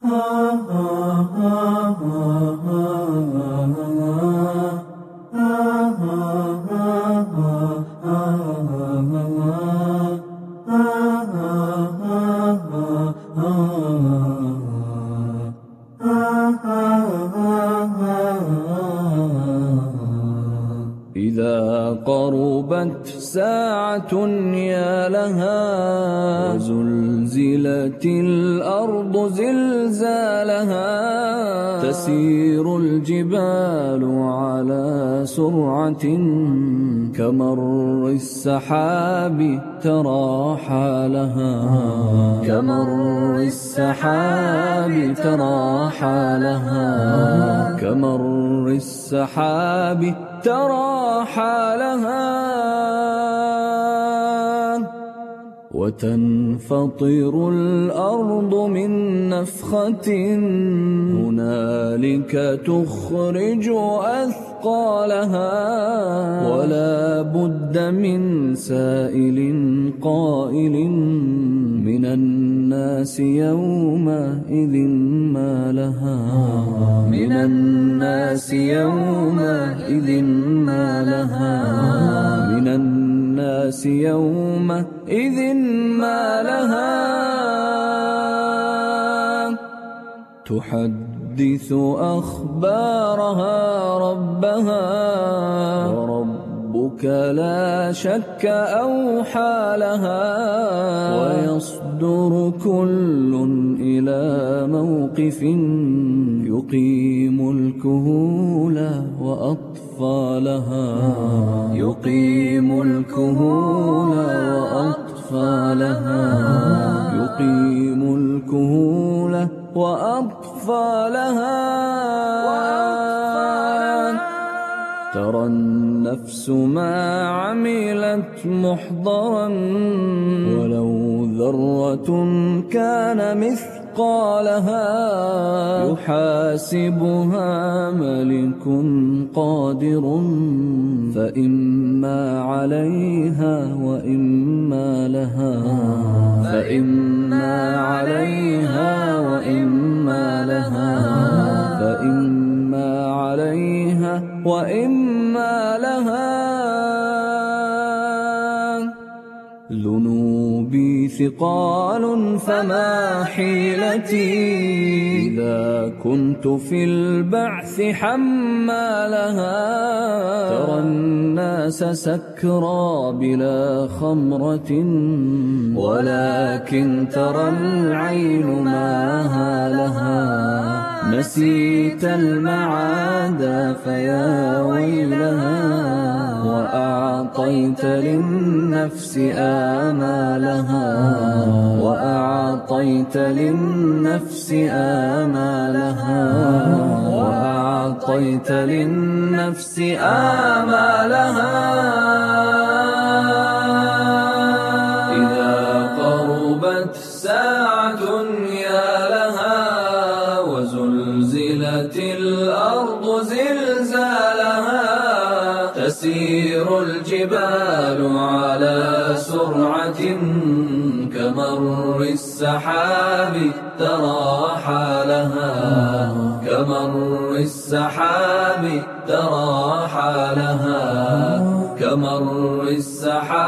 إذا قربت ساعة يا لها وزلزلت الأرض زلزالها تسير الجبال على سرعة كمر السحاب ترى حالها كمر السحاب ترى حالها كمر السحاب ترى حالها وتنفطر الأرض من نفخة هنالك تخرج أثقالها ولا بد من سائل قائل من الناس يومئذ ما لها من الناس يومئذ ما لها من الناس يومئذ ما لها تحدث أخبارها ربها وربك لا شك أوحى لها ويصدر كل إلى موقف يقيم الكهول وأطفالها يقيم الكهول وأطفالها يقيم الكهول وأطفالها ترى النفس ما عملت محضرا ولو ذرة كان مثقالها يحاسبها ملك قادر فإما عليها وإما لها فإما عليها وإما لها فإما عليها وإما لها ذنوبي ثقال فما حيلتي إذا كنت في البعث حمالها ترى الناس سكرى بلا خمرة ولكن ترى العين ما لها نسيت المعاد فيا ويلها وأعطيت للنفس آمالها وأعطيت للنفس آمالها وأعطيت للنفس آمالها إذا قربت ساعة يا لها وزلزلت الأرض زلزالها تسير الجبال على سرعة كمر السحاب ترى حالها كمر السحاب ترى حالها كمر السحاب